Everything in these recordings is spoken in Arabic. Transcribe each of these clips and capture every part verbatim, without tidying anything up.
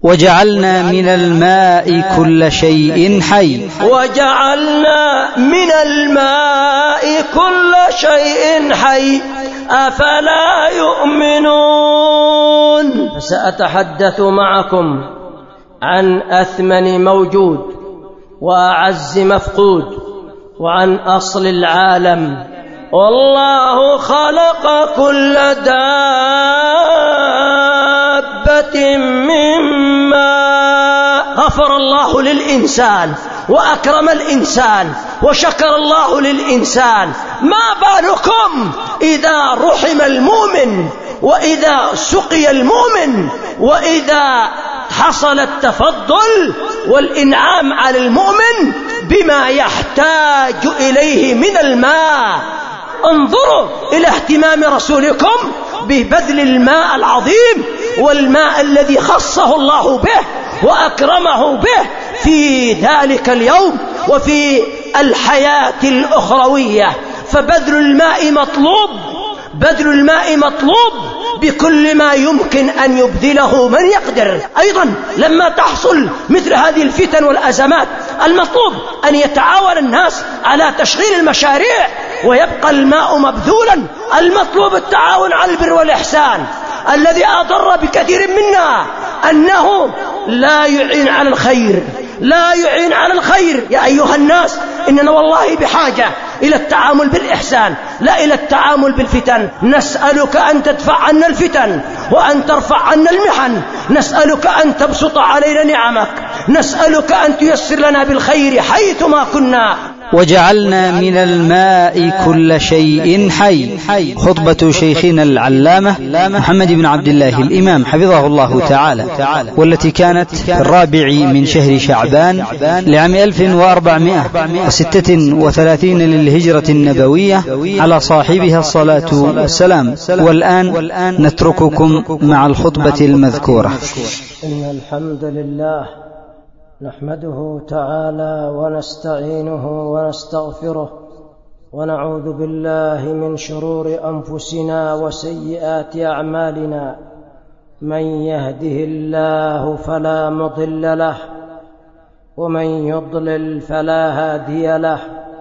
وجعلنا من الماء كل شيء حي وجعلنا من الماء كل شيء حي أفلا يؤمنون. سأتحدث معكم عن أثمن موجود وأعز مفقود وعن أصل العالم. والله خلق كل دابة من ماء. غفر الله للإنسان وأكرم الإنسان وشكر الله للإنسان. ما بالكم إذا رحم المؤمن وإذا سقي المؤمن وإذا حصل التفضل والإنعام على المؤمن بما يحتاج إليه من الماء. انظروا إلى اهتمام رسولكم ببذل الماء العظيم والماء الذي خصه الله به وأكرمه به في ذلك اليوم وفي الحياة الأخروية. فبذل الماء مطلوب، بذل الماء مطلوب بكل ما يمكن أن يبذله من يقدر. أيضا لما تحصل مثل هذه الفتن والأزمات المطلوب أن يتعاون الناس على تشغيل المشاريع ويبقى الماء مبذولا. المطلوب التعاون على البر والإحسان. الذي أضر بكثير منا أنه لا يعين على الخير، لا يعين على الخير. يا أيها الناس إننا والله بحاجة إلى التعامل بالإحسان لا إلى التعامل بالفتن. نسألك أن تدفع عنا الفتن وأن ترفع عنا المحن. نسألك أن تبسط علينا نعمك. نسألك أن تيسر لنا بالخير حيثما كنا. وجعلنا من الماء كل شيء حي. خطبة شيخنا العلامة محمد بن عبد الله الإمام حفظه الله تعالى، والتي كانت في الرابع من شهر شعبان لعام ألف وأربعمائة وستة وثلاثين للهجرة النبوية على صاحبها الصلاة والسلام. والآن نترككم مع الخطبة المذكورة. إن الحمد لله نحمده تعالى ونستعينه ونستغفره ونعوذ بالله من شرور أنفسنا وسيئات أعمالنا. من يهده الله فلا مضل له ومن يضلل فلا هادي له.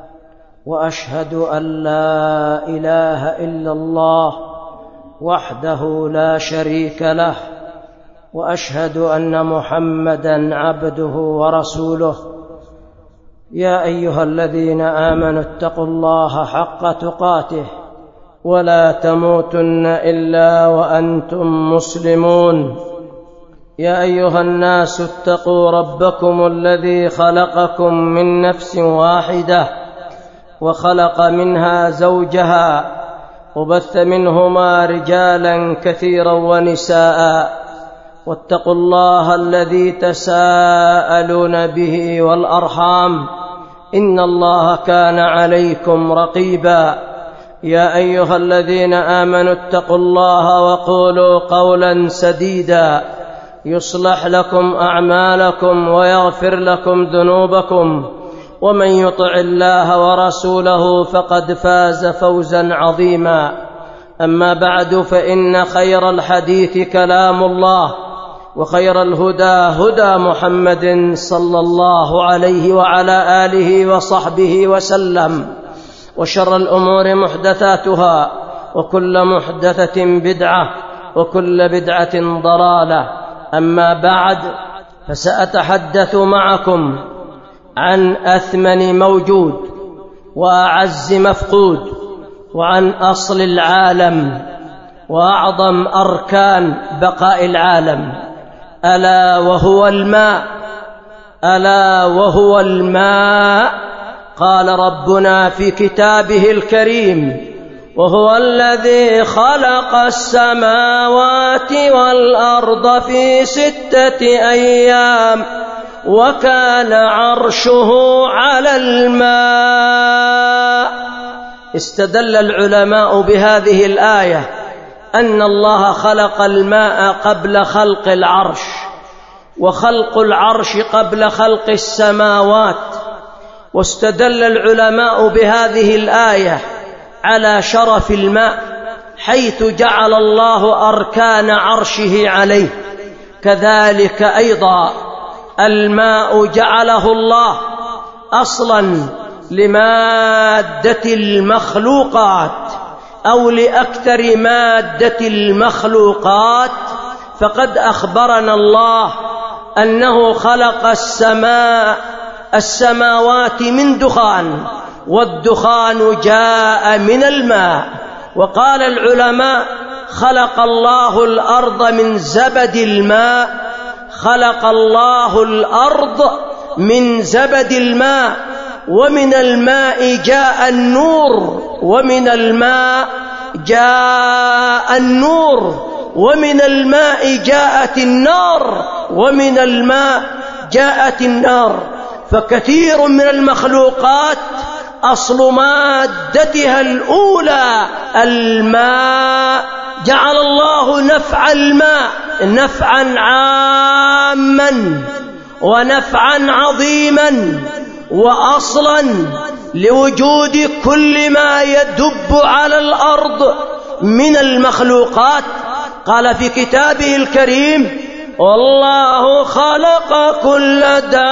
وأشهد أن لا إله إلا الله وحده لا شريك له، وأشهد أن محمدًا عبده ورسوله. يا أيها الذين آمنوا اتقوا الله حق تقاته ولا تموتن إلا وأنتم مسلمون. يا أيها الناس اتقوا ربكم الذي خلقكم من نفس واحدة وخلق منها زوجها وبث منهما رجالا كثيرا ونساء. واتقوا الله الذي تساءلون به والأرحام إن الله كان عليكم رقيبا. يا أيها الذين آمنوا اتقوا الله وقولوا قولا سديدا يصلح لكم أعمالكم ويغفر لكم ذنوبكم، ومن يطع الله ورسوله فقد فاز فوزا عظيما. أما بعد، فإن خير الحديث كلام الله، وخير الهدى هدى محمد صلى الله عليه وعلى آله وصحبه وسلم. وشر الأمور محدثاتها، وكل محدثة بدعة، وكل بدعة ضلالة. أما بعد، فسأتحدث معكم عن أثمن موجود وأعز مفقود وعن أصل العالم وأعظم أركان بقاء العالم، ألا وهو الماء. ألا وهو الماء. قال ربنا في كتابه الكريم: وهو الذي خلق السماوات والأرض في ستة أيام وكان عرشه على الماء. استدل العلماء بهذه الآية أن الله خلق الماء قبل خلق العرش، وخلق العرش قبل خلق السماوات. واستدل العلماء بهذه الآية على شرف الماء، حيث جعل الله أركان عرشه عليه، كذلك أيضا الماء جعله الله أصلا لمادة المخلوقات أو لأكثر مادة المخلوقات، فقد أخبرنا الله أنه خلق السماء السماوات من دخان، والدخان جاء من الماء. وقال العلماء: خلق الله الأرض من زبد الماء، خلق الله الأرض من زبد الماء، ومن الماء جاء النور، ومن الماء جاء النور، ومن الماء جاءت النار، ومن الماء جاءت النار. فكثير من المخلوقات أصل مادتها الأولى الماء. جعل الله نفع الماء نفعا عاما ونفعا عظيما وأصلا لوجود كل ما يدب على الأرض من المخلوقات. قال في كتابه الكريم: والله خلق كل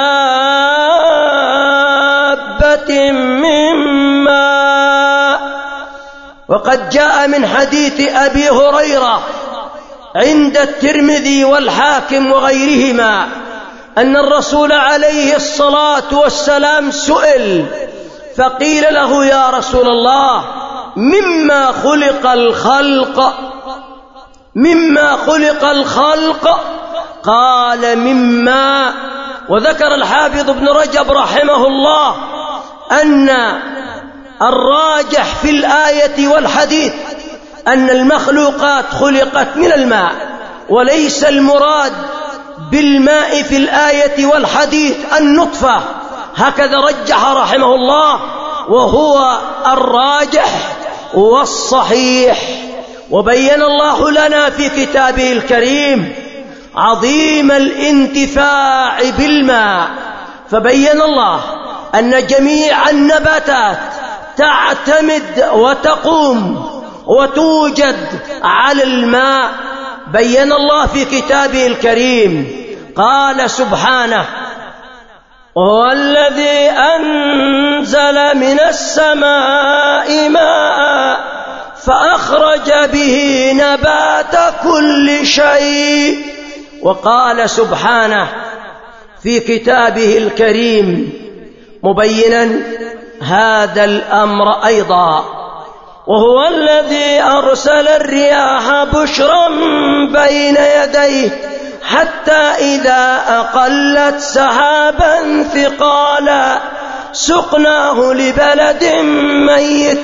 دابة من ماء. وقد جاء من حديث أبي هريرة عند الترمذي والحاكم وغيرهما أن الرسول عليه الصلاة والسلام سئل فقيل له: يا رسول الله، مما خلق الخلق مما خلق الخلق قال: مما. وذكر الحافظ ابن رجب رحمه الله أن الراجح في الآية والحديث أن المخلوقات خلقت من الماء، وليس المراد بالماء في الآية والحديث النطفة، هكذا رجح رحمه الله، وهو الراجح والصحيح. وبين الله لنا في كتابه الكريم عظيم الانتفاع بالماء، فبين الله أن جميع النباتات تعتمد وتقوم وتوجد على الماء. بين الله في كتابه الكريم قال سبحانه: هو الذي أنزل من السماء ماء فأخرج به نبات كل شيء. وقال سبحانه في كتابه الكريم مبينا هذا الأمر أيضا: وهو الذي أرسل الرياح بشرا بين يديه حتى إذا أقلت سحابا ثقالا سقناه لبلد ميت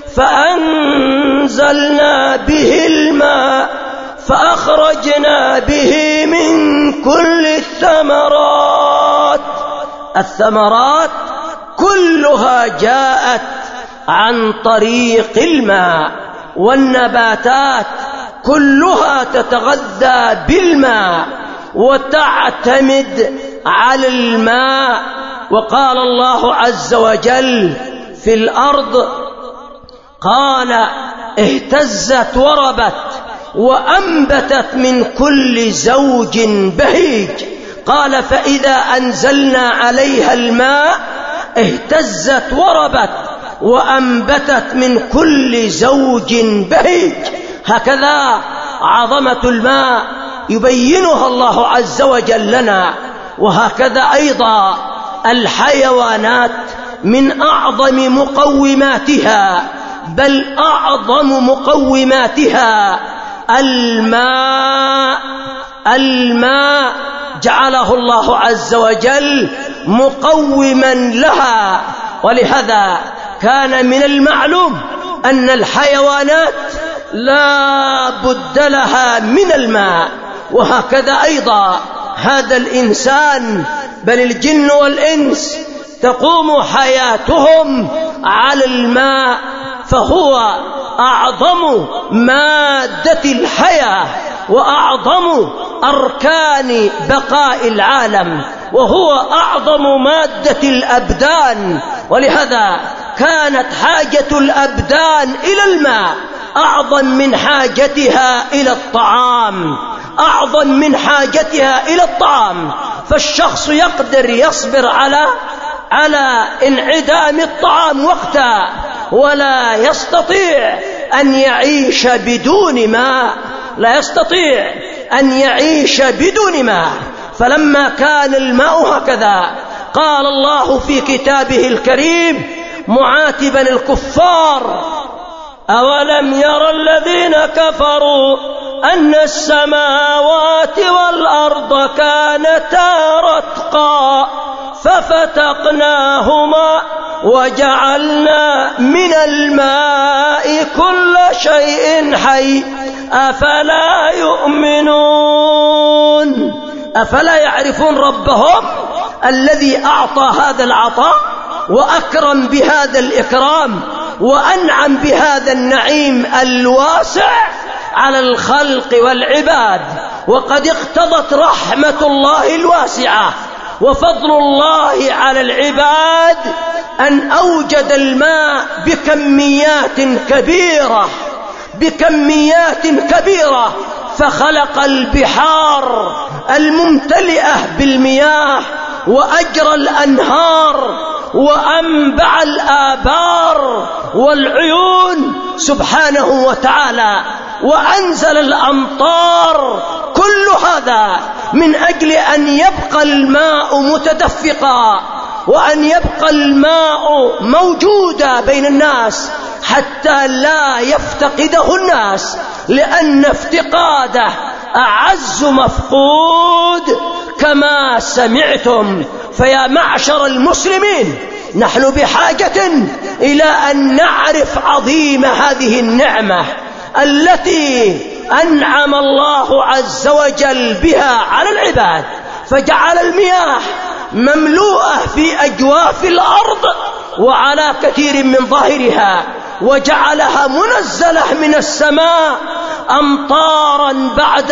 فأنزلنا به الماء فأخرجنا به من كل الثمرات. الثمرات كلها جاءت عن طريق الماء، والنباتات كلها تتغذى بالماء وتعتمد على الماء. وقال الله عز وجل في الأرض قال: اهتزت وربت وأنبتت من كل زوج بهيج. قال: فإذا أنزلنا عليها الماء اهتزت وربت وأنبتت من كل زوج بهيج. هكذا عظمة الماء يبينها الله عز وجل لنا. وهكذا أيضا الحيوانات من أعظم مقوماتها، بل أعظم مقوماتها الماء. الماء جعله الله عز وجل مقوما لها، ولهذا كان من المعلوم أن الحيوانات لا بد لها من الماء. وهكذا أيضا هذا الإنسان، بل الجن والإنس تقوم حياتهم على الماء، فهو أعظم مادة الحياة وأعظم أركان بقاء العالم، وهو أعظم مادة الأبدان. ولهذا كانت حاجة الأبدان إلى الماء أعظم من حاجتها إلى الطعام. أعظم من حاجتها إلى الطعام، فالشخص يقدر يصبر على على انعدام الطعام وقتا، ولا يستطيع أن يعيش بدون ماء، لا يستطيع أن يعيش بدون ماء. فلما كان الماء هكذا، قال الله في كتابه الكريم معاتبا الكفار: أولم يرى الذين كفروا أن السماوات والأرض كانتا رتقا ففتقناهما وجعلنا من الماء كل شيء حي أفلا يؤمنون. أفلا يعرفون ربهم الذي أعطى هذا العطاء وأكرم بهذا الإكرام وأنعم بهذا النعيم الواسع على الخلق والعباد؟ وقد اقتضت رحمة الله الواسعة وفضل الله على العباد أن أوجد الماء بكميات كبيرة بكميات كبيرة فخلق البحار الممتلئة بالمياه وأجرى الأنهار وأنبع الآبار والعيون سبحانه وتعالى، وأنزل الأمطار. كل هذا من أجل أن يبقى الماء متدفقا وأن يبقى الماء موجودا بين الناس حتى لا يفتقده الناس، لأن افتقاده أعز مفقود كما سمعتم. فيا معشر المسلمين، نحن بحاجة إلى أن نعرف عظيم هذه النعمة التي أنعم الله عز وجل بها على العباد، فجعل المياه مملوءة في أجواف الأرض وعلى كثير من ظاهرها، وجعلها منزلة من السماء أمطارا بعد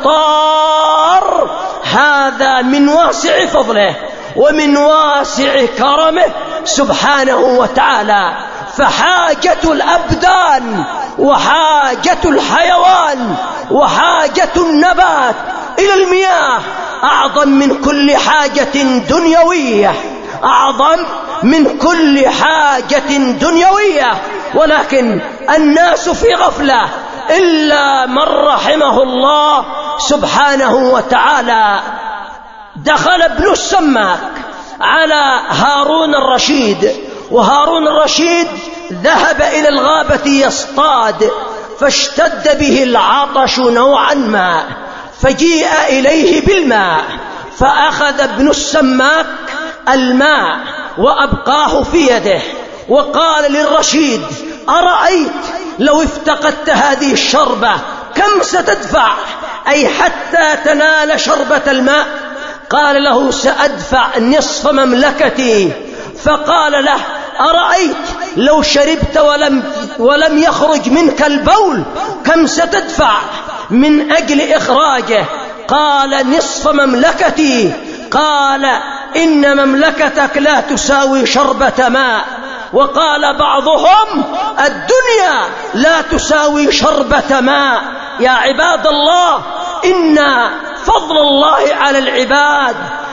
أمطار. هذا من واسع فضله ومن واسع كرمه سبحانه وتعالى. فحاجة الأبدان وحاجة الحيوان وحاجة النبات إلى المياه أعظم من كل حاجة دنيوية، أعظم من كل حاجة دنيوية. ولكن الناس في غفلة إلا من رحمه الله سبحانه وتعالى. دخل ابن السماك على هارون الرشيد، وهارون الرشيد ذهب إلى الغابة يصطاد، فاشتد به العطش نوعا ما، فجيء إليه بالماء، فأخذ ابن السماك الماء وأبقاه في يده وقال للرشيد: أرأيت لو افتقدت هذه الشربة كم ستدفع، أي حتى تنال شربة الماء؟ قال له: سأدفع نصف مملكتي. فقال له: أرأيت لو شربت ولم, ولم يخرج منك البول كم ستدفع من أجل إخراجه؟ قال: نصف مملكتي. قال: إن مملكتك لا تساوي شربة ماء. وقال بعضهم: الدنيا لا تساوي شربة ماء. يا عباد الله، إن فضل الله على العباد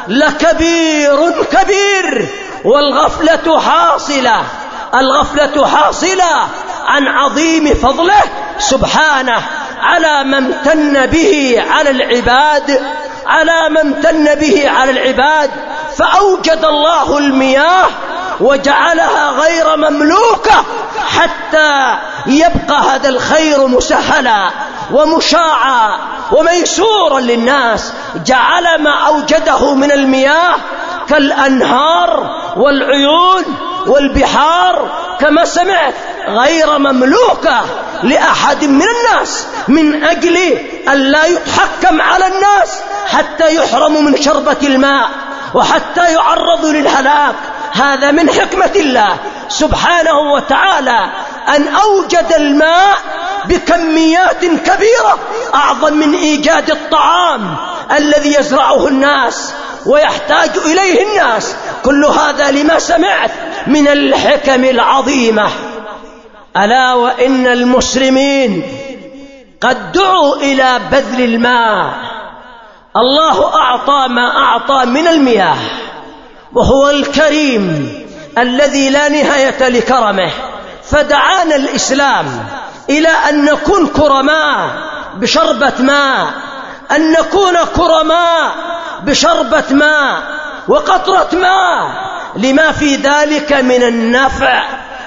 لكبير كبير، والغفلة حاصلة الغفلة حاصلة عن عظيم فضله سبحانه على ما امتن به على العباد على ما امتن به على العباد. فأوجد الله المياه وجعلها غير مملوكة حتى يبقى هذا الخير مسهلا ومشاعا وميسورا للناس. جعل ما أوجده من المياه كالأنهار والعيون والبحار كما سمعت غير مملوكة لأحد من الناس، من أجل أن لا يتحكم على الناس حتى يحرموا من شربة الماء وحتى يعرضوا للهلاك. هذا من حكمة الله سبحانه وتعالى أن أوجد الماء بكميات كبيرة أعظم من إيجاد الطعام الذي يزرعه الناس ويحتاج إليه الناس. كل هذا لما سمعت من الحكم العظيمة. ألا وإن المسلمين قد دعوا إلى بذل الماء. الله أعطى ما أعطى من المياه، وهو الكريم الذي لا نهاية لكرمه، فدعانا الإسلام إلى أن نكون كرماء بشربة ماء، أن نكون كرماء بشربة ماء وقطرة ماء، لما في ذلك من النفع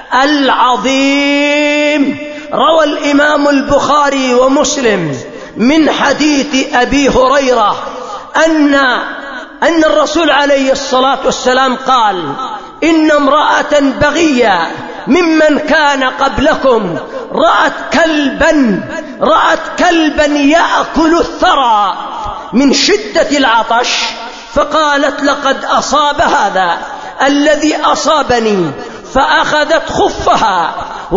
العظيم. روى الإمام البخاري ومسلم من حديث أبي هريرة أن أن الرسول عليه الصلاة والسلام قال: إن امرأة بغية ممن كان قبلكم رأت كلبا رأت كلبا يأكل الثرى من شدة العطش، فقالت: لقد أصاب هذا الذي أصابني، فأخذت خفها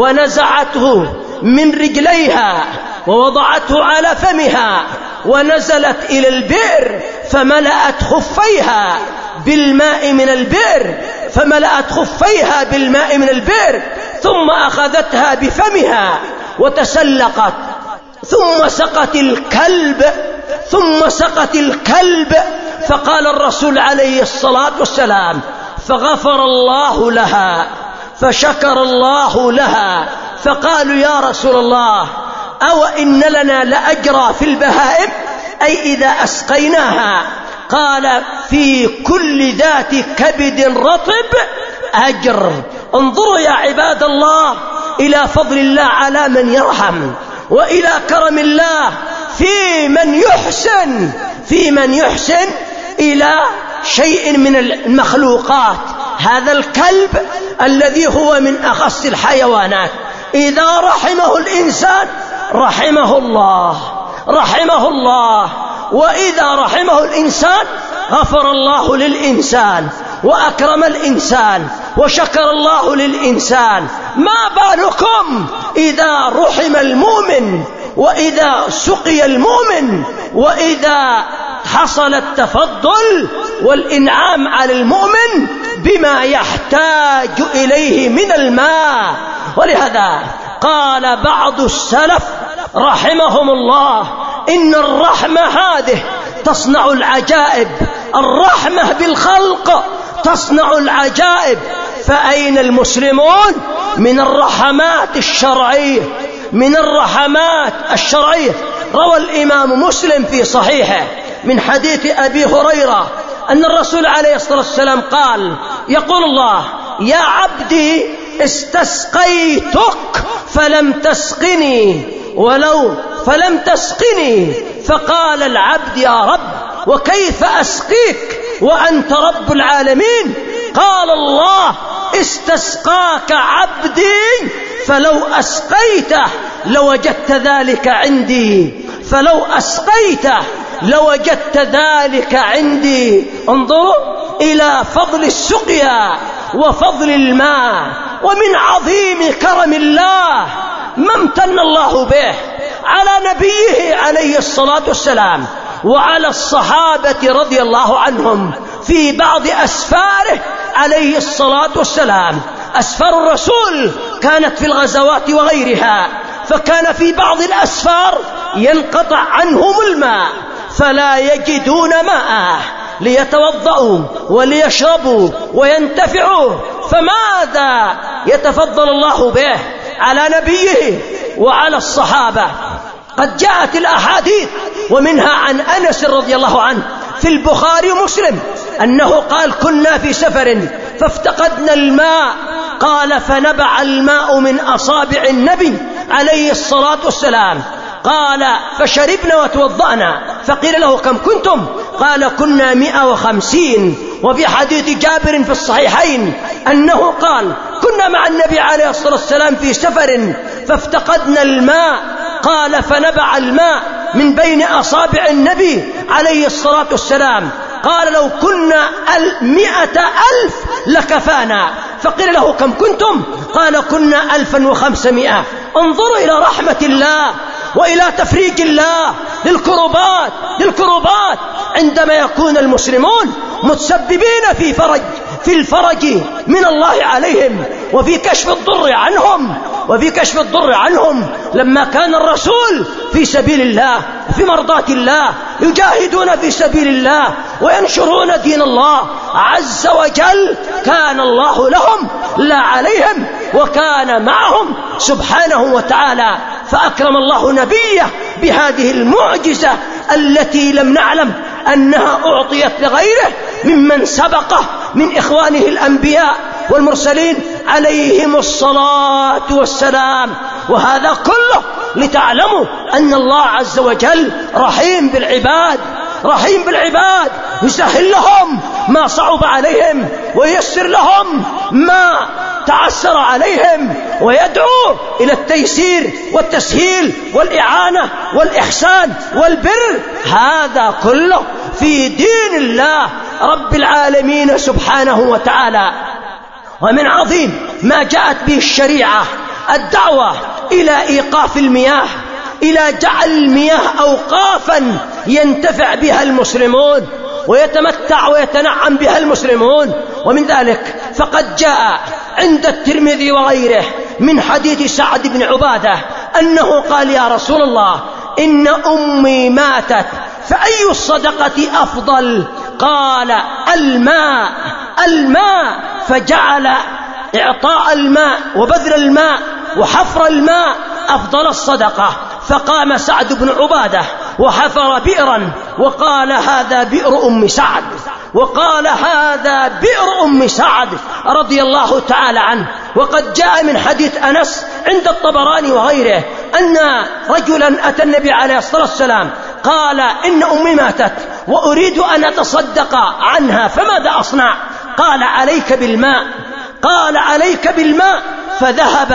ونزعته من رجليها ووضعته على فمها، ونزلت إلى البئر فملأت خفيها بالماء من البئر فملأت خفيها بالماء من البئر ثم أخذتها بفمها وتسلقت، ثم سقت الكلب ثم سقت الكلب فقال الرسول عليه الصلاة والسلام: فغفر الله لها، فشكر الله لها. فقالوا: يا رسول الله، أو إن لنا لأجرا في البهائم، أي إذا أسقيناها؟ قال: في كل ذات كبد رطب أجر. انظروا يا عباد الله إلى فضل الله على من يرحم، وإلى كرم الله في من يحسن في من يحسن إلى شيء من المخلوقات. هذا الكلب الذي هو من أخص الحيوانات، إذا رحمه الإنسان رحمه الله رحمه الله وإذا رحمه الإنسان غفر الله للإنسان وأكرم الإنسان وشكر الله للإنسان. ما بالكم إذا رحم المؤمن، وإذا سقي المؤمن، وإذا حصل التفضل والإنعام على المؤمن بما يحتاج إليه من الماء. ولهذا قال بعض السلف رحمهم الله: إن الرحمة هذه تصنع العجائب، الرحمة بالخلق تصنع العجائب. فأين المسلمون من الرحمات الشرعية من الرحمات الشرعية؟ روى الإمام مسلم في صحيحه من حديث أبي هريرة أن الرسول عليه الصلاة والسلام قال: يقول الله: يا عبدي استسقيتك فلم تسقني ولو فلم تسقني. فقال العبد: يا رب، وكيف أسقيك وأنت رب العالمين؟ قال الله: استسقاك عبدي فلو أسقيته لوجدت ذلك عندي فلو أسقيته لوجدت ذلك عندي. انظروا إلى فضل السقيا وفضل الماء، ومن عظيم كرم الله ما امتن الله به على نبيه عليه الصلاة والسلام وعلى الصحابة رضي الله عنهم في بعض أسفاره عليه الصلاة والسلام. أسفار الرسول كانت في الغزوات وغيرها، فكان في بعض الأسفار ينقطع عنهم الماء فلا يجدون ماء ليتوضأوا وليشربوا وينتفعوا، فماذا يتفضل الله به على نبيه وعلى الصحابة؟ قد جاءت الأحاديث ومنها عن أنس رضي الله عنه في البخاري ومسلم أنه قال: كنا في سفر فافتقدنا الماء، قال: فنبع الماء من أصابع النبي عليه الصلاة والسلام، قال: فشربنا وتوضأنا، فقيل له: كم كنتم؟ قال: كنا مئة وخمسين. وفي حديث جابر في الصحيحين أنه قال: كنا مع النبي عليه الصلاة والسلام في سفر فافتقدنا الماء، قال: فنبع الماء من بين أصابع النبي عليه الصلاة والسلام، قال: لو كنا مئة ألف لكفانا، فقيل له: كم كنتم؟ قال: كنا ألفا وخمسمائة. انظروا إلى رحمة الله وإلى تفريج الله للكربات للكربات عندما يكون المسلمون متسببين في فرج في الفرج من الله عليهم وفي كشف الضر عنهم وفي كشف الضر عنهم لما كان الرسول في سبيل الله في مرضاة الله يجاهدون في سبيل الله وينشرون دين الله عز وجل، كان الله لهم لا عليهم وكان معهم سبحانه وتعالى. فأكرم الله نبيه بهذه المعجزة التي لم نعلم أنها أعطيت لغيره ممن سبقه من إخوانه الأنبياء والمرسلين عليهم الصلاة والسلام. وهذا كله لتعلموا أن الله عز وجل رحيم بالعباد، رحيم بالعباد، يسهل لهم ما صعب عليهم ويسر لهم ما تعسر عليهم، ويدعو إلى التيسير والتسهيل والإعانة والإحسان والبر. هذا كله في دين الله رب العالمين سبحانه وتعالى. ومن عظيم ما جاءت به الشريعة الدعوة إلى إيقاف المياه، إلى جعل المياه أوقافا ينتفع بها المسلمون ويتمتع ويتنعم بها المسلمون. ومن ذلك فقد جاء عند الترمذي وغيره من حديث سعد بن عبادة أنه قال: يا رسول الله، إن أمي ماتت فأي الصدقة أفضل؟ قال: الماء الماء فجعل إعطاء الماء وبذل الماء وحفر الماء أفضل الصدقة. فقام سعد بن عبادة وحفر بئرا وقال: هذا بئر أم سعد، وقال: هذا بئر أم سعد رضي الله تعالى عنه. وقد جاء من حديث أنس عند الطبراني وغيره أن رجلا أتى النبي عليه الصلاة والسلام قال: إن أمي ماتت وأريد أن أتصدق عنها فماذا أصنع؟ قال: عليك بالماء، قال: عليك بالماء. فذهب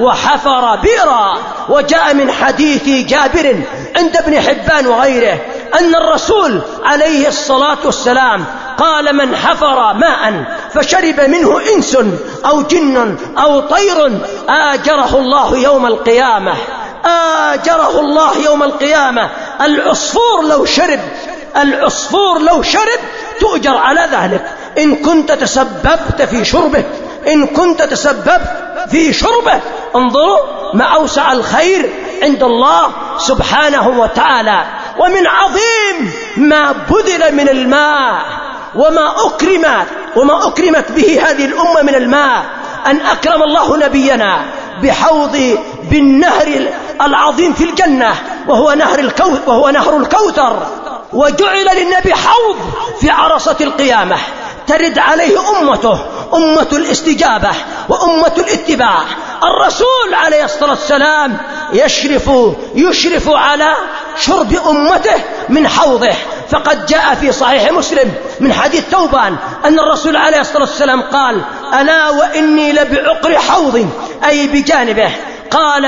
وحفر بئرا. وجاء من حديث جابر عند ابن حبان وغيره أن الرسول عليه الصلاة والسلام قال: من حفر ماء فشرب منه إنس أو جن أو طير آجره الله يوم القيامة، آجره الله يوم القيامة. العصفور لو شرب، العصفور لو شرب تؤجر على ذلك إن كنت تسببت في شربه، إن كنت تسببت في شربه. انظروا ما أوسع الخير عند الله سبحانه وتعالى. ومن عظيم ما بذل من الماء وما أكرمت وما أكرمت به هذه الأمة من الماء أن أكرم الله نبينا بحوض بالنهر العظيم في الجنة وهو نهر الكوثر، وهو نهر الكوثر. وجعل للنبي حوض في عرصة القيامة ترد عليه أمته، أمة الاستجابة وأمة الاتباع. الرسول عليه الصلاة والسلام يشرف يشرف على شرب أمته من حوضه. فقد جاء في صحيح مسلم من حديث ثوبان أن الرسول عليه الصلاة والسلام قال: ألا وإني لبعقر حوض، أي بجانبه. قال: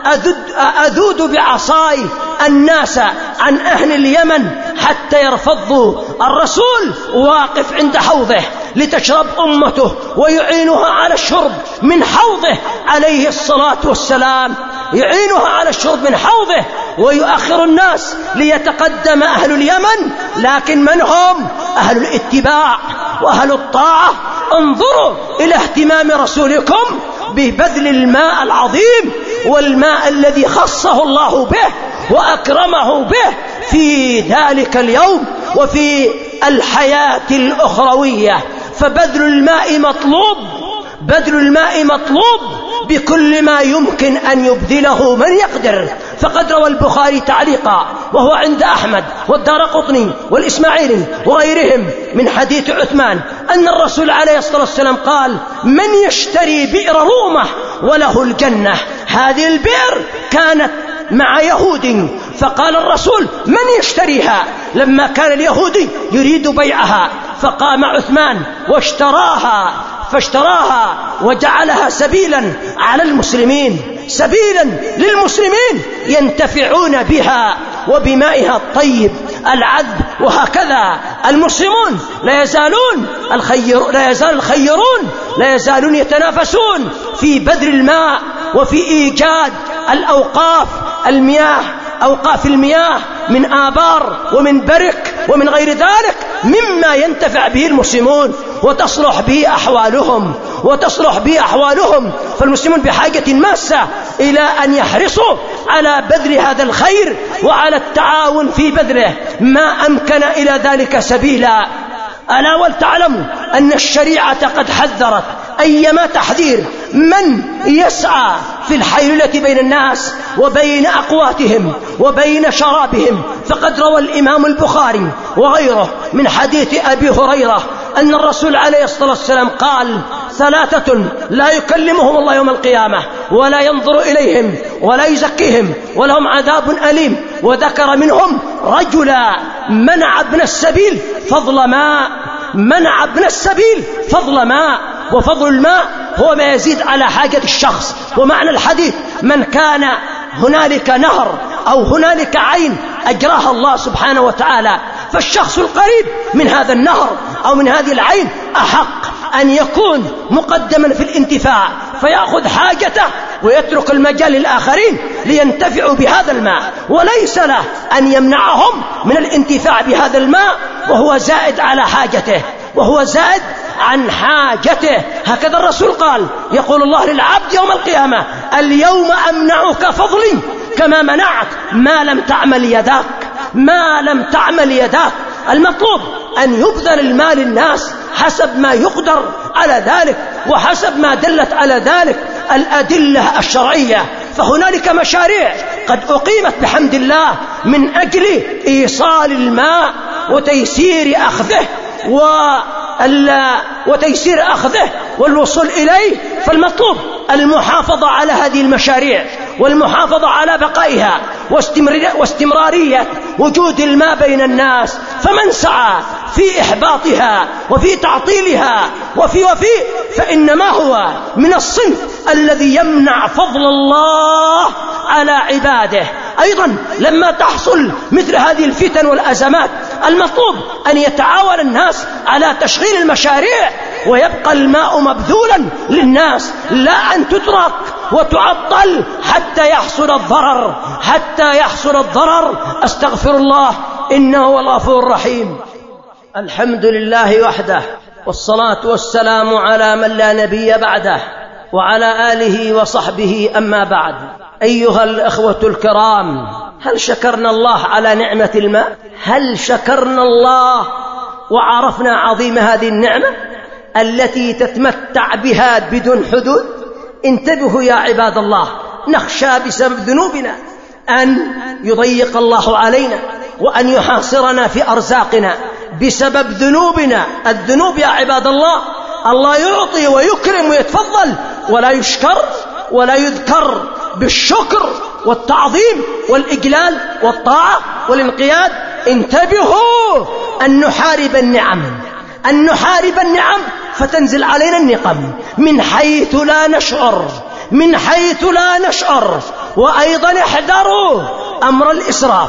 أذود بعصاي الناس عن أهل اليمن حتى يرفضوا. الرسول واقف عند حوضه لتشرب أمته ويعينها على الشرب من حوضه عليه الصلاة والسلام، يعينها على الشرب من حوضه ويؤخر الناس ليتقدم أهل اليمن. لكن من هم؟ أهل الاتباع وأهل الطاعة. انظروا إلى اهتمام رسولكم ببذل الماء العظيم والماء الذي خصه الله به وأكرمه به في ذلك اليوم وفي الحياة الأخروية. فبذل الماء مطلوب، بذل الماء مطلوب بكل ما يمكن أن يبذله من يقدر. فقد روى البخاري تعليقا وهو عند أحمد والدارقطني والإسماعيلي وغيرهم من حديث عثمان أن الرسول عليه الصلاة والسلام قال: من يشتري بئر رومة وله الجنة. هذه البئر كانت مع يهودي، فقال الرسول: من يشتريها؟ لما كان اليهودي يريد بيعها فقام عثمان واشتراها، فاشتراها وجعلها سبيلا على المسلمين، سبيلا للمسلمين ينتفعون بها وبمائها الطيب العذب. وهكذا المسلمون لا يزالون الخير لا يزال الخيرون لا يزالون يتنافسون في بذل الماء وفي إيجاد الأوقاف المياه، أوقاف المياه من آبار ومن برك ومن غير ذلك مما ينتفع به المسلمون وتصلح به أحوالهم. وتصلح به أحوالهم. فالمسلمون بحاجة ماسة إلى أن يحرصوا على بذل هذا الخير وعلى التعاون في بذله ما أمكن إلى ذلك سبيلا. ألا ولتعلموا أن الشريعة قد حذرت أيما تحذير من يسعى في الحيلولة بين الناس وبين أقواتهم وبين شرابهم. فقد روى الإمام البخاري وغيره من حديث أبي هريرة أن الرسول عليه الصلاة والسلام قال: ثلاثة لا يكلمهم الله يوم القيامة ولا ينظر إليهم ولا يزكيهم ولهم عذاب أليم. وذكر منهم رجلا منع ابن السبيل فضل ماء، منع ابن السبيل فضل ماء، وفضل الماء هو ما يزيد على حاجة الشخص. ومعنى الحديث: من كان هنالك نهر أو هنالك عين أجراها الله سبحانه وتعالى، فالشخص القريب من هذا النهر أو من هذه العين أحق أن يكون مقدما في الانتفاع، فيأخذ حاجته ويترك المجال للآخرين لينتفعوا بهذا الماء، وليس له أن يمنعهم من الانتفاع بهذا الماء وهو زائد على حاجته، وهو زائد عن حاجته. هكذا الرسول قال: يقول الله للعبد يوم القيامة: اليوم أمنعك فضلي كما منعت ما لم تعمل يداك، ما لم تعمل يداك. المطلوب أن يبذل المال للناس حسب ما يقدر على ذلك وحسب ما دلت على ذلك الأدلة الشرعية. فهنالك مشاريع قد أقيمت بحمد الله من أجل إيصال الماء وتيسير أخذه وتيسير أخذه والوصول إليه. فالمطلوب المحافظة على هذه المشاريع والمحافظة على بقائها واستمرارية وجود الماء بين الناس. فمن سعى في إحباطها وفي تعطيلها وفي وفي فإنما هو من الصنف الذي يمنع فضل الله على عباده. أيضا لما تحصل مثل هذه الفتن والأزمات المطلوب أن يتعاون الناس على تشغيل المشاريع ويبقى الماء مبذولا للناس، لا أن تترك وتعطل حتى يحصل الضرر حتى يحصل الضرر. أستغفر الله إنه هو الغفور الرحيم. الحمد لله وحده، والصلاة والسلام على من لا نبي بعده وعلى آله وصحبه. أما بعد، أيها الأخوة الكرام، هل شكرنا الله على نعمة الماء؟ هل شكرنا الله وعرفنا عظيم هذه النعمة التي تتمتع بها بدون حدود؟ انتبهوا يا عباد الله، نخشى بسبب ذنوبنا أن يضيق الله علينا وأن يحاصرنا في أرزاقنا بسبب ذنوبنا. الذنوب يا عباد الله، الله يعطي ويكرم ويتفضل ولا يشكر ولا يذكر بالشكر والتعظيم والإجلال والطاعة والانقياد. انتبهوا أن نحارب النعم أن نحارب النعم فتنزل علينا النقم من حيث لا نشعر من حيث لا نشعر. وأيضا احذروا أمر الإسراف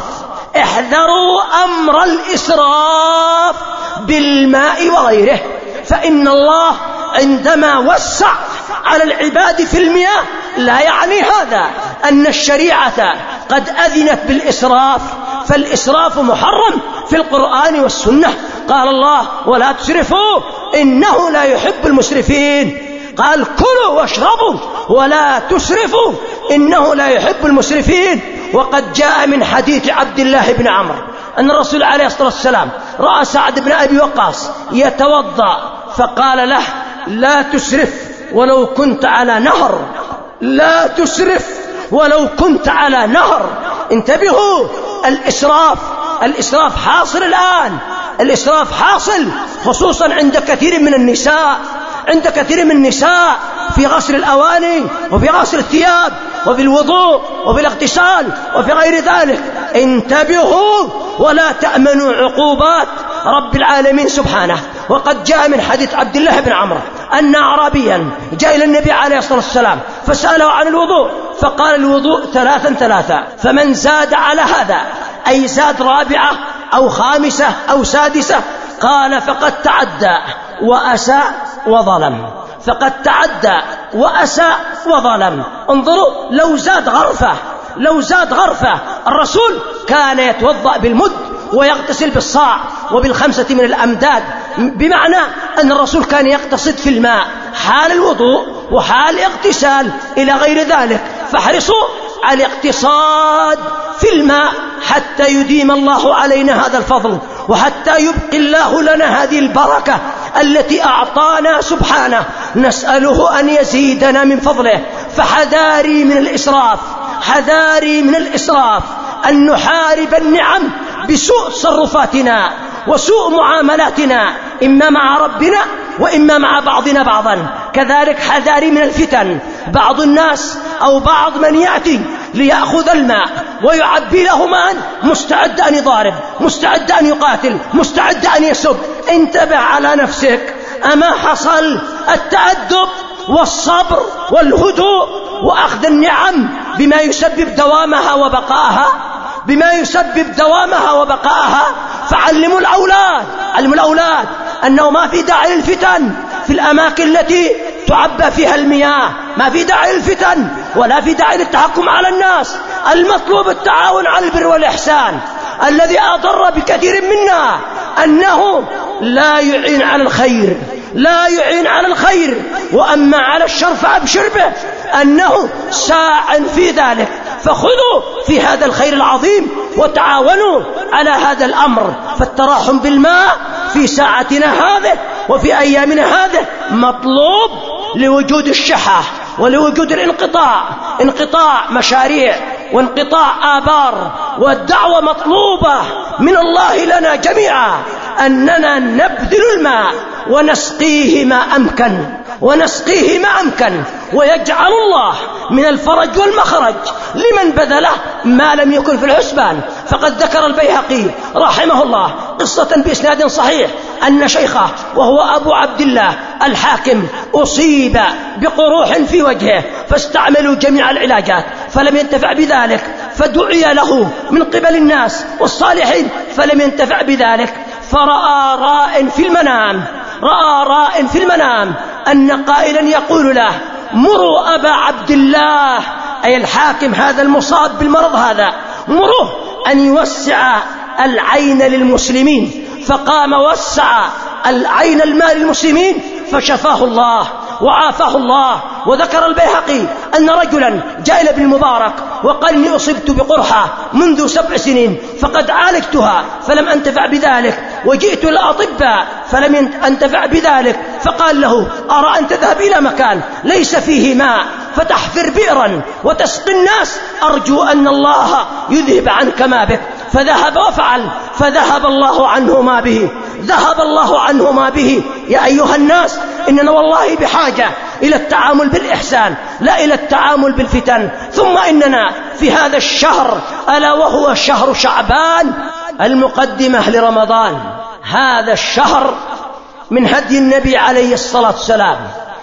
احذروا أمر الإسراف بالماء وغيره، فإن الله عندما وسع على العباد في المياه لا يعني هذا أن الشريعة قد أذنت بالإسراف، فالإسراف محرم في القرآن والسنة. قال الله: ولا تسرفوا إنه لا يحب المسرفين. قال: كلوا واشربوا ولا تسرفوا إنه لا يحب المسرفين. وقد جاء من حديث عبد الله بن عمرو أن الرسول عليه الصلاة والسلام رأى سعد بن أبي وقاص يتوضأ فقال له: لا تسرف ولو كنت على نهر لا تسرف ولو كنت على نهر. انتبهوا، الإسراف الإسراف حاصل الآن، الإسراف حاصل خصوصا عند كثير من النساء عند كثير من النساء في غسل الأواني وفي غسل الثياب وفي الوضوء وفي الاغتسال وفي غير ذلك. انتبهوا ولا تأمنوا عقوبات رب العالمين سبحانه. وقد جاء من حديث عبد الله بن عمرو أن أعرابيا جاء إلى النبي عليه الصلاة والسلام فسأله عن الوضوء فقال: الوضوء ثلاثا ثلاثا، فمن زاد على هذا أي زاد رابعة أو خامسة أو سادسة قال فقد تعدى وأساء وظلم فقد تعدى وأساء وظلم. انظروا، لو زاد غرفة لو زاد غرفة الرسول كان يتوضأ بالمد ويغتسل بالصاع وبالخمسة من الأمداد، بمعنى أن الرسول كان يقتصد في الماء حال الوضوء وحال الاغتسال إلى غير ذلك. فاحرصوا على الاقتصاد في الماء حتى يديم الله علينا هذا الفضل، وحتى يبقي الله لنا هذه البركة التي أعطانا سبحانه. نسأله أن يزيدنا من فضله. فحذاري من الإسراف، حذاري من الإسراف، أن نحارب النعم بسوء تصرفاتنا وسوء معاملاتنا، إما مع ربنا وإما مع بعضنا بعضا. كذلك حذاري من الفتن. بعض الناس أو بعض من يأتي ليأخذ الماء ويعبي له ماء، مستعد أن يضارب، مستعد أن يقاتل، مستعد أن يسب. انتبه على نفسك. أما حصل التأدب والصبر والهدوء وأخذ النعم بما يسبب دوامها وبقائها، بما يسبب دوامها وبقائها. فعلموا الأولاد، علموا الأولاد أنه ما في داعي للفتن في الأماكن التي تعبى فيها المياه، ما في داعي للفتن ولا في داعي للتحكم على الناس. المطلوب التعاون على البر والإحسان. الذي أضر بكثير منا أنه لا يعين على الخير، لا يعين على الخير، وأما على الشر فأبشر به أنه ساع في ذلك. فخذوا في هذا الخير العظيم وتعاونوا على هذا الأمر. فالتراحم بالماء في ساعتنا هذه وفي أيامنا هذه مطلوب لوجود الشحة ولوجود الانقطاع، انقطاع مشاريع وانقطاع آبار. والدعوة مطلوبة من الله لنا جميعا أننا نبذل الماء ونسقيه ما أمكن، ونسقيه ما أمكن، ويجعل الله من الفرج والمخرج لمن بذله ما لم يكن في الحسبان. فقد ذكر البيهقي رحمه الله قصة بإسناد صحيح أن شيخه وهو أبو عبد الله الحاكم أصيب بقروح في وجهه، فاستعملوا جميع العلاجات فلم ينتفع بذلك، فدعي له من قبل الناس والصالحين فلم ينتفع بذلك. فرأى راء في المنام، رأى راء في المنام أن قائلا يقول له: مروا أبا عبد الله، أي الحاكم هذا المصاب بالمرض هذا، مروه أن يوسع العين للمسلمين. فقام وسع العين الماء للمسلمين فشفاه الله وعافاه الله. وذكر البيهقي أن رجلا جاء إلى ابن المبارك وقال: إني أصبت بقرحة منذ سبع سنين فقد عالجتها فلم أنتفع بذلك، وجئت للأطباء فلم أنتفع بذلك. فقال له: أرى أن تذهب إلى مكان ليس فيه ماء فتحفر بئرا وتسقي الناس، أرجو أن الله يذهب عنك ما بك. فذهب وفعل، فذهب الله عنه ما به، ذهب الله عنه ما به. يا أيها الناس، إننا والله بحاجة إلى التعامل بالإحسان لا إلى التعامل بالفتن. ثم إننا في هذا الشهر ألا وهو شهر شعبان المقدمة لرمضان، هذا الشهر من هدي النبي عليه الصلاة والسلام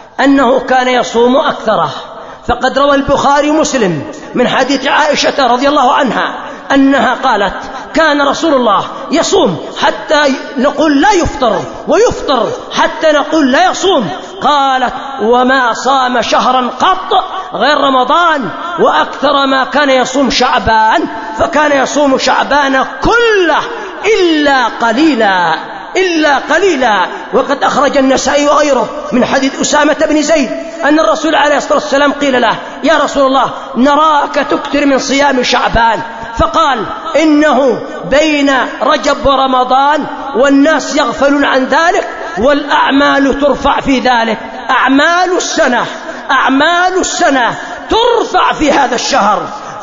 أنه كان يصوم أكثره. فقد روى البخاري ومسلم من حديث عائشة رضي الله عنها أنها قالت: كان رسول الله يصوم حتى نقول لا يفطر، ويفطر حتى نقول لا يصوم. قالت: وما صام شهرا قط غير رمضان، وأكثر ما كان يصوم شعبان، فكان يصوم شعبان كله إلا قليلا، إلا قليلا. وقد أخرج النسائي وغيره من حديث أسامة بن زيد أن الرسول عليه الصلاة والسلام قيل له: يا رسول الله، نراك تكثر من صيام شعبان. فقال: إنه بين رجب ورمضان والناس يغفلون عن ذلك، والأعمال ترفع في ذلك. أعمال السنة، أعمال السنة ترفع في هذا الشهر.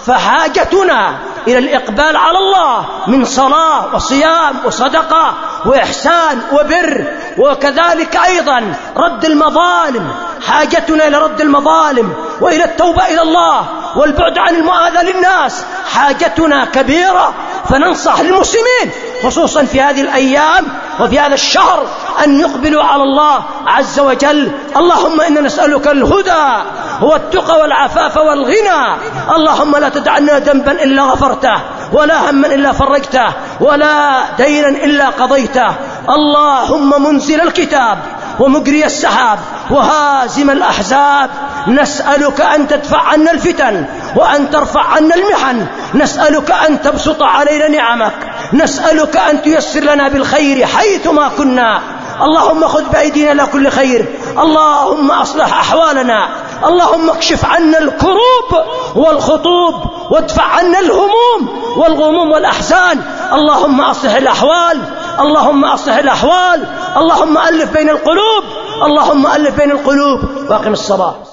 فحاجتنا إلى الإقبال على الله من صلاة وصيام وصدقة وإحسان وبر، وكذلك أيضا رد المظالم. حاجتنا إلى رد المظالم وإلى التوبة إلى الله والبعد عن المؤاذى للناس. حاجتنا كبيرة. فننصح للمسلمين خصوصا في هذه الأيام وفي هذا الشهر أن يقبلوا على الله عز وجل. اللهم إنا نسألك الهدى والتقى والعفاف والغنى. اللهم لا تدعنا ذنبا إلا غفرته، ولا هما إلا فرجته، ولا دينا إلا قضيته. اللهم منزل الكتاب ومجري السحاب وهازم الأحزاب، نسألك أن تدفع عنا الفتن وأن ترفع عنا المحن. نسألك أن تبسط علينا نعمك، نسألك أن تيسر لنا بالخير حيثما كنا. اللهم خذ بأيدينا إلى كل خير اللهم أصلح أحوالنا، اللهم اكشف عنا الكروب والخطوب، وادفع عنا الهموم والغموم والأحزان. اللهم أصلح الأحوال، اللهم أصلح الأحوال، اللهم ألف بين القلوب، اللهم ألف بين القلوب. واقم الصلاة.